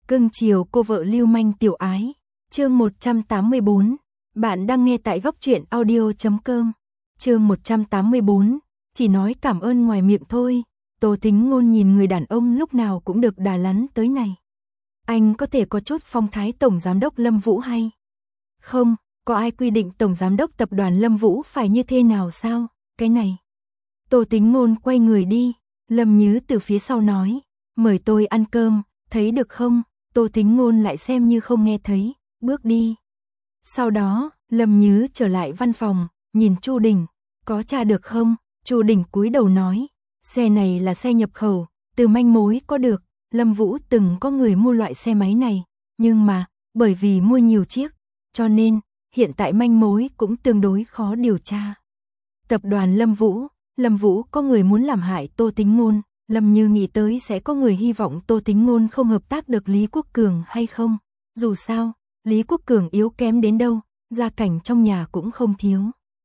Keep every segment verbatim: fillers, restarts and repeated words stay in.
Cưng chiều cô vợ lưu manh tiểu ái. Chương một trăm tám mươi bốn. Bạn đang nghe tại góc truyện audio chấm com. Chương một trăm tám mươi bốn. Chỉ nói cảm ơn ngoài miệng thôi. Tô Tính Ngôn nhìn người đàn ông lúc nào cũng được đà lắn tới này. Anh có thể có chút phong thái tổng giám đốc Lâm Vũ hay không? Có ai quy định tổng giám đốc tập đoàn Lâm Vũ phải như thế nào sao? Cái này. Tô Tính Ngôn quay người đi. Lâm Nhứ từ phía sau nói, mời tôi ăn cơm, thấy được không? Tô Tính Ngôn lại xem như không nghe thấy, bước đi. Sau đó, Lâm Nhứ trở lại văn phòng, nhìn Chu Đình, có tra được không? Chu Đình cúi đầu nói, xe này là xe nhập khẩu, từ manh mối có được, Lâm Vũ từng có người mua loại xe máy này, nhưng mà, bởi vì mua nhiều chiếc, cho nên, hiện tại manh mối cũng tương đối khó điều tra. Tập đoàn Lâm Vũ, Lâm Vũ có người muốn làm hại Tô Tính Ngôn, Lâm Như nghĩ tới sẽ có người hy vọng Tô Tính Ngôn không hợp tác được Lý Quốc Cường hay không. Dù sao, Lý Quốc Cường yếu kém đến đâu, gia cảnh trong nhà cũng không thiếu.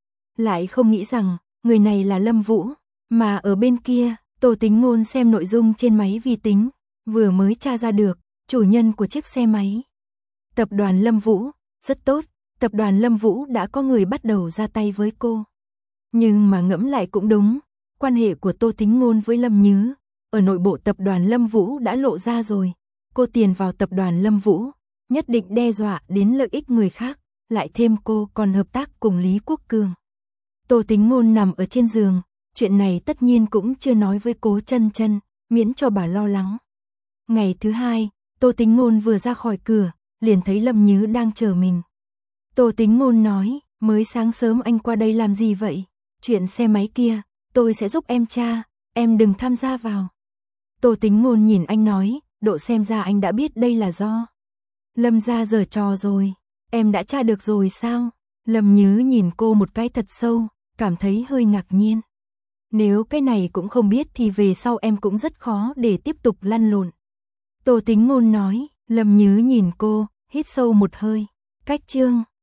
Lại không nghĩ rằng, người này là Lâm Vũ, mà ở bên kia, Tô Tính Ngôn xem nội dung trên máy vi tính, vừa mới tra ra được, chủ nhân của chiếc xe máy. Tập đoàn Lâm Vũ, rất tốt, tập đoàn Lâm Vũ đã có người bắt đầu ra tay với cô. Nhưng mà ngẫm lại cũng đúng, quan hệ của Tô Tính Ngôn với Lâm Nhứ, ở nội bộ tập đoàn Lâm Vũ đã lộ ra rồi. Cô tiền vào tập đoàn Lâm Vũ, nhất định đe dọa đến lợi ích người khác, lại thêm cô còn hợp tác cùng Lý Quốc Cường. Tô Tính Ngôn nằm ở trên giường, chuyện này tất nhiên cũng chưa nói với Cố Chân Chân, miễn cho bà lo lắng. Ngày thứ hai, Tô Tính Ngôn vừa ra khỏi cửa, liền thấy Lâm Nhứ đang chờ mình. Tô Tính Ngôn nói, mới sáng sớm anh qua đây làm gì vậy? Chuyện xe máy kia, tôi sẽ giúp em tra, em đừng tham gia vào. Tô Tính Ngôn nhìn anh nói, độ xem ra anh đã biết đây là do Lâm gia giở trò rồi, em đã tra được rồi sao? Lâm Nhứ nhìn cô một cái thật sâu, cảm thấy hơi ngạc nhiên. Nếu cái này cũng không biết thì về sau em cũng rất khó để tiếp tục lăn lộn. Tô Tính Ngôn nói, Lâm Nhứ nhìn cô, hít sâu một hơi, cách chương.